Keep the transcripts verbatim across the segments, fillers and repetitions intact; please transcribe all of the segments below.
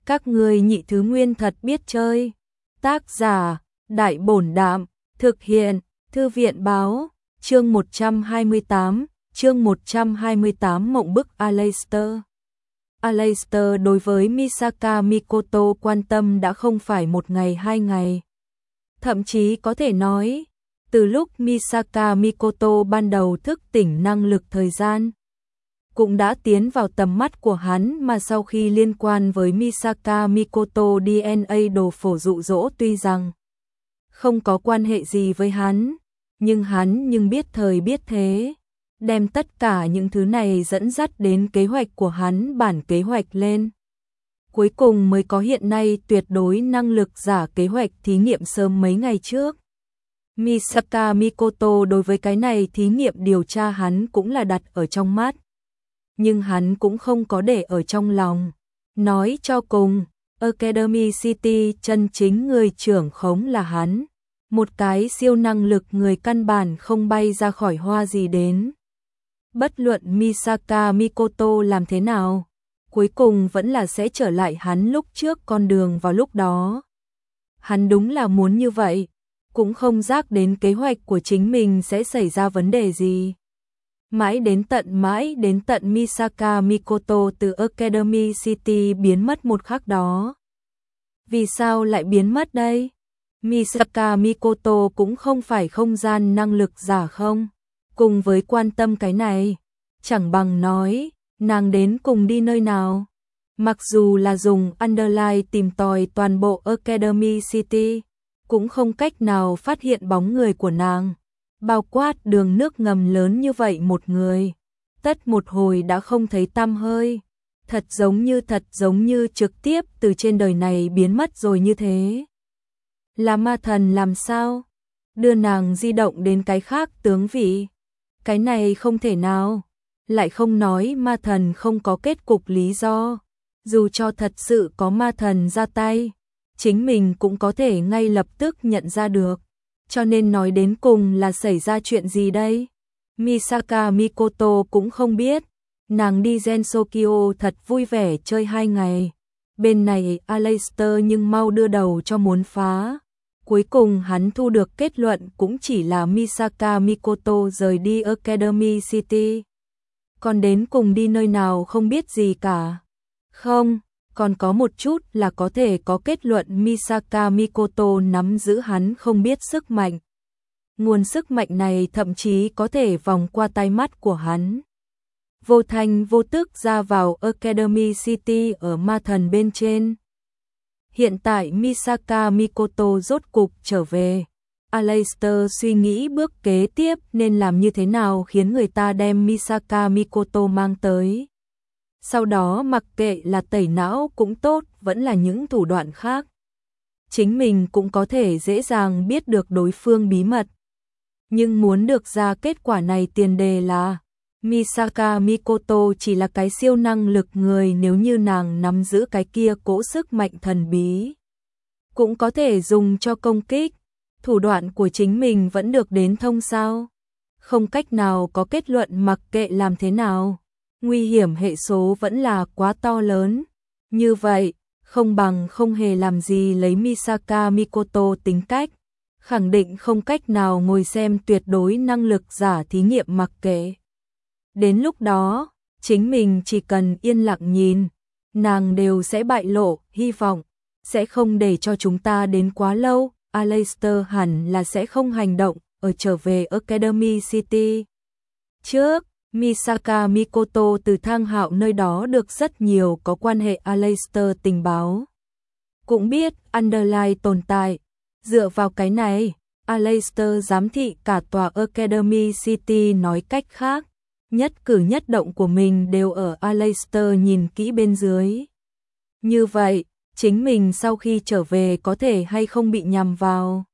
Các ngươi nhị thứ nguyên thật biết chơi. Tác giả, Đại Bổn Đạm, thực hiện, Thư viện Báo, chương một trăm hai mươi tám, chương một trăm hai mươi tám mộng bức Aleister. Aleister đối với Misaka Mikoto quan tâm đã không phải một ngày hai ngày. Thậm chí có thể nói, từ lúc Misaka Mikoto ban đầu thức tỉnh năng lực thời gian, cũng đã tiến vào tầm mắt của hắn, mà sau khi liên quan với Misaka Mikoto đê en a đồ phổ dụ dỗ tuy rằng không có quan hệ gì với hắn, nhưng hắn nhưng biết thời biết thế, đem tất cả những thứ này dẫn dắt đến kế hoạch của hắn bản kế hoạch lên. Cuối cùng mới có hiện nay tuyệt đối năng lực giả kế hoạch thí nghiệm sớm mấy ngày trước. Misaka Mikoto đối với cái này thí nghiệm điều tra hắn cũng là đặt ở trong mắt, nhưng hắn cũng không có để ở trong lòng. Nói cho cùng, Academy City chân chính người trưởng khống là hắn, một cái siêu năng lực người căn bản không bay ra khỏi hoa gì đến. Bất luận Misaka Mikoto làm thế nào, cuối cùng vẫn là sẽ trở lại hắn lúc trước con đường vào lúc đó. Hắn đúng là muốn như vậy, cũng không rác đến kế hoạch của chính mình sẽ xảy ra vấn đề gì. Mãi đến tận mãi đến tận Misaka Mikoto từ Academy City biến mất một khắc đó. Vì sao lại biến mất đây? Misaka Mikoto cũng không phải không gian năng lực giả không? Cùng với quan tâm cái này, chẳng bằng nói, nàng đến cùng đi nơi nào? Mặc dù là dùng Underline tìm tòi toàn bộ Academy City, cũng không cách nào phát hiện bóng người của nàng. Bao quát đường nước ngầm lớn như vậy một người, tất một hồi đã không thấy tăm hơi. Thật giống như thật giống như trực tiếp từ trên đời này biến mất rồi như thế. Là ma thần làm sao? Đưa nàng di động đến cái khác tướng vị. Cái này không thể nào. Lại không nói ma thần không có kết cục lý do. Dù cho thật sự có ma thần ra tay, chính mình cũng có thể ngay lập tức nhận ra được. Cho nên nói đến cùng là xảy ra chuyện gì đây? Misaka Mikoto cũng không biết. Nàng đi Gensokyo thật vui vẻ chơi hai ngày. Bên này Aleister nhưng mau đưa đầu cho muốn phá. Cuối cùng hắn thu được kết luận cũng chỉ là Misaka Mikoto rời đi Academy City. Còn đến cùng đi nơi nào không biết gì cả. Không, còn có một chút là có thể có kết luận Misaka Mikoto nắm giữ hắn không biết sức mạnh. Nguồn sức mạnh này thậm chí có thể vòng qua tai mắt của hắn. Vô thanh vô tức ra vào Academy City ở ma thần bên trên. Hiện tại Misaka Mikoto rốt cục trở về. Aleister suy nghĩ bước kế tiếp nên làm như thế nào khiến người ta đem Misaka Mikoto mang tới. Sau đó mặc kệ là tẩy não cũng tốt, vẫn là những thủ đoạn khác. Chính mình cũng có thể dễ dàng biết được đối phương bí mật. Nhưng muốn được ra kết quả này tiền đề là Misaka Mikoto chỉ là cái siêu năng lực người, nếu như nàng nắm giữ cái kia cỗ sức mạnh thần bí, cũng có thể dùng cho công kích. Thủ đoạn của chính mình vẫn được đến thông sao? Không cách nào có kết luận, mặc kệ làm thế nào. Nguy hiểm hệ số vẫn là quá to lớn. Như vậy, không bằng không hề làm gì. Lấy Misaka Mikoto tính cách, khẳng định không cách nào ngồi xem tuyệt đối năng lực giả thí nghiệm mặc kệ. Đến lúc đó, chính mình chỉ cần yên lặng nhìn, nàng đều sẽ bại lộ. Hy vọng sẽ không để cho chúng ta đến quá lâu. Aleister hẳn là sẽ không hành động ở trở về Academy City. Trước, Misaka Mikoto từ Thang Hạo nơi đó được rất nhiều có quan hệ Aleister tình báo. Cũng biết Underline tồn tại. Dựa vào cái này, Aleister giám thị cả tòa Academy City, nói cách khác, nhất cử nhất động của mình đều ở Aleister nhìn kỹ bên dưới. Như vậy, chính mình sau khi trở về có thể hay không bị nhằm vào.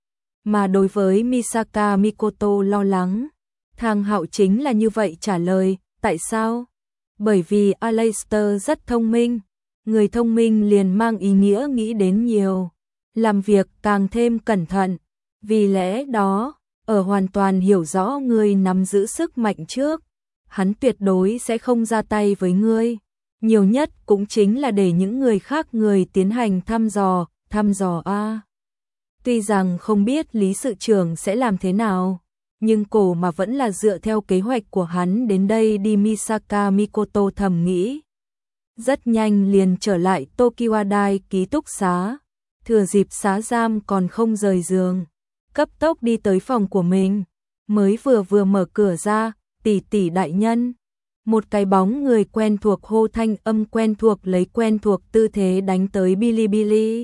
Mà đối với Misaka Mikoto lo lắng, Thang Hạo chính là như vậy trả lời. Tại sao? Bởi vì Aleister rất thông minh. Người thông minh liền mang ý nghĩa nghĩ đến nhiều, làm việc càng thêm cẩn thận. Vì lẽ đó, ở hoàn toàn hiểu rõ người nắm giữ sức mạnh trước, hắn tuyệt đối sẽ không ra tay với ngươi. nhiều nhất cũng chính là để những người khác người tiến hành thăm dò, thăm dò a. Tuy rằng không biết Lý sự trưởng sẽ làm thế nào, nhưng cổ mà vẫn là dựa theo kế hoạch của hắn đến đây đi. Misaka Mikoto thầm nghĩ. Rất nhanh liền trở lại Tokiwadai ký túc xá, thừa dịp xá giam còn không rời giường, cấp tốc đi tới phòng của mình, mới vừa vừa mở cửa ra, tỷ tỷ đại nhân. Một cái bóng người quen thuộc hô thanh âm quen thuộc lấy quen thuộc tư thế đánh tới Bilibili.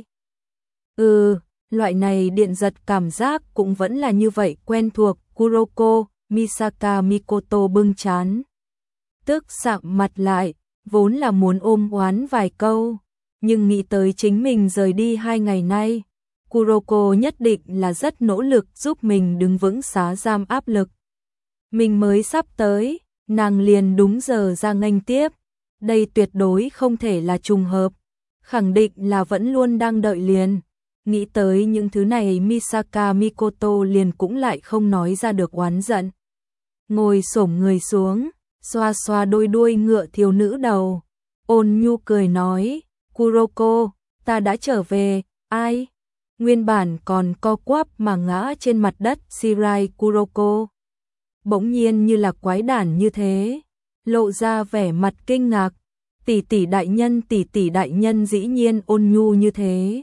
Ừ, loại này điện giật cảm giác cũng vẫn là như vậy quen thuộc. Kuroko, Misaka Mikoto bưng chán, tức sạm mặt lại, vốn là muốn ôm oán vài câu, nhưng nghĩ tới chính mình rời đi hai ngày nay, Kuroko nhất định là rất nỗ lực giúp mình đứng vững xá giam áp lực. Mình mới sắp tới, nàng liền đúng giờ ra nghênh tiếp, đây tuyệt đối không thể là trùng hợp, khẳng định là vẫn luôn đang đợi liền. Nghĩ tới những thứ này Misaka Mikoto liền cũng lại không nói ra được oán giận. Ngồi xổm người xuống, xoa xoa đôi đuôi ngựa thiếu nữ đầu, ôn nhu cười nói, Kuroko, ta đã trở về, ai? Nguyên bản còn co quắp mà ngã trên mặt đất Shirai Kuroko. Bỗng nhiên như là quái đản như thế, lộ ra vẻ mặt kinh ngạc, tỷ tỷ đại nhân tỷ tỷ đại nhân dĩ nhiên ôn nhu như thế.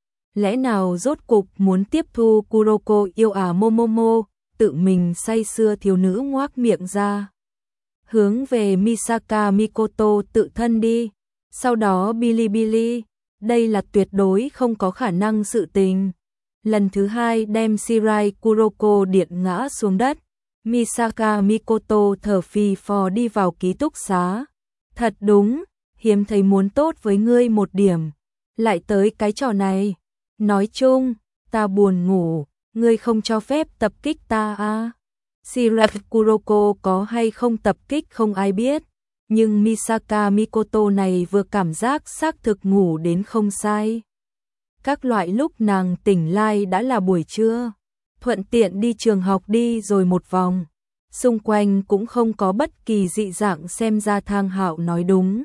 Lẽ nào rốt cục muốn tiếp thu Kuroko yêu à Momomo, tự mình say sưa thiếu nữ ngoác miệng ra. Hướng về Misaka Mikoto tự thân đi, sau đó Bilibili, đây là tuyệt đối không có khả năng sự tình. Lần thứ hai đem Shirai Kuroko điện ngã xuống đất, Misaka Mikoto thở phì phò đi vào ký túc xá. Thật đúng, hiếm thấy muốn tốt với ngươi một điểm, lại tới cái trò này. Nói chung, ta buồn ngủ, ngươi không cho phép tập kích ta à? Shirai Kuroko có hay không tập kích không ai biết, nhưng Misaka Mikoto này vừa cảm giác xác thực ngủ đến không sai. Các loại lúc nàng tỉnh lai đã là buổi trưa, thuận tiện đi trường học đi rồi một vòng, xung quanh cũng không có bất kỳ dị dạng xem ra Thang Hạo nói đúng.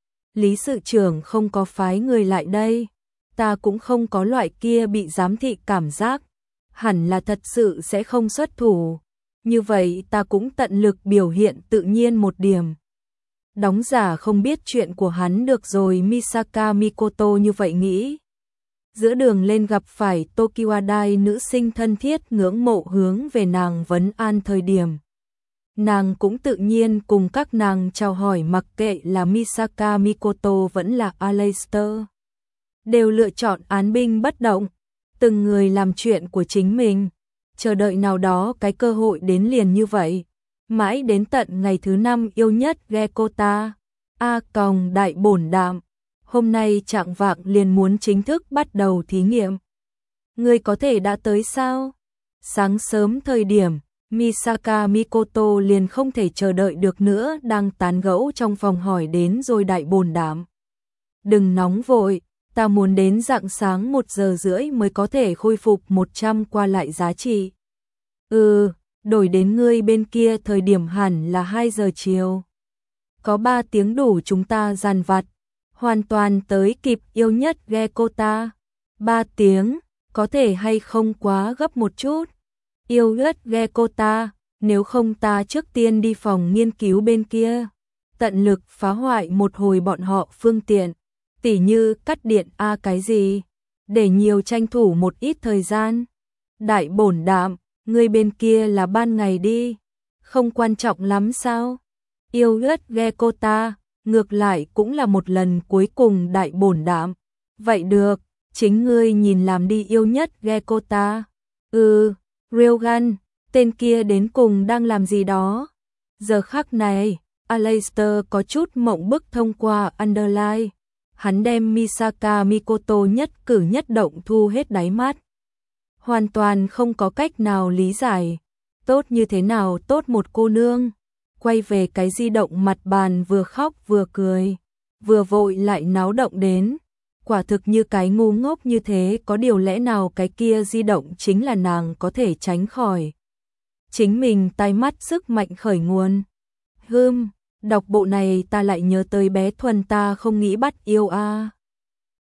Lý sự trưởng không có phái người lại đây. Ta cũng không có loại kia bị giám thị cảm giác, hẳn là thật sự sẽ không xuất thủ, như vậy ta cũng tận lực biểu hiện tự nhiên một điểm. Đóng giả không biết chuyện của hắn được rồi. Misaka Mikoto như vậy nghĩ. Giữa đường lên gặp phải Tokiwadai nữ sinh thân thiết ngưỡng mộ hướng về nàng vấn an thời điểm. Nàng cũng tự nhiên cùng các nàng chào hỏi mặc kệ là Misaka Mikoto vẫn là Aleister. Đều lựa chọn án binh bất động, từng người làm chuyện của chính mình, chờ đợi nào đó cái cơ hội đến liền như vậy. Mãi đến tận ngày thứ năm yêu nhất Gekota, A còng đại bổn đạm, hôm nay trạng vạng liền muốn chính thức bắt đầu thí nghiệm. Ngươi có thể đã tới sao? Sáng sớm thời điểm, Misaka Mikoto liền không thể chờ đợi được nữa đang tán gẫu trong phòng hỏi đến rồi đại bổn đạm. Đừng nóng vội. Ta muốn đến rạng sáng một giờ rưỡi mới có thể khôi phục một trăm qua lại giá trị. Ừ, đổi đến ngươi bên kia thời điểm hẳn là hai giờ chiều. Có ba tiếng đủ chúng ta dàn vặt, hoàn toàn tới kịp yêu nhất Gekota. Ba tiếng, có thể hay không quá gấp một chút. Yêu nhất Gekota, nếu không ta trước tiên đi phòng nghiên cứu bên kia, tận lực phá hoại một hồi bọn họ phương tiện. Tỉ như cắt điện a à cái gì, để nhiều tranh thủ một ít thời gian. Đại bổn đạm, ngươi bên kia là ban ngày đi, không quan trọng lắm sao? Yêu nhất Gekota, ngược lại cũng là một lần cuối cùng đại bổn đạm. Vậy được, chính ngươi nhìn làm đi yêu nhất Gekota. Ừ, Ryogan, tên kia đến cùng đang làm gì đó? Giờ khắc này, Aleister có chút mộng bức thông qua underline. Hắn đem Misaka Mikoto nhất cử nhất động thu hết đáy mắt. Hoàn toàn không có cách nào lý giải. Tốt như thế nào tốt một cô nương. Quay về cái di động mặt bàn vừa khóc vừa cười. Vừa vội lại náo động đến. Quả thực như cái ngu ngốc như thế, có điều lẽ nào cái kia di động chính là nàng có thể tránh khỏi. Chính mình tai mắt sức mạnh khởi nguồn. Hưm, Đọc bộ này ta lại nhớ tới bé Thuần ta không nghĩ bắt yêu a.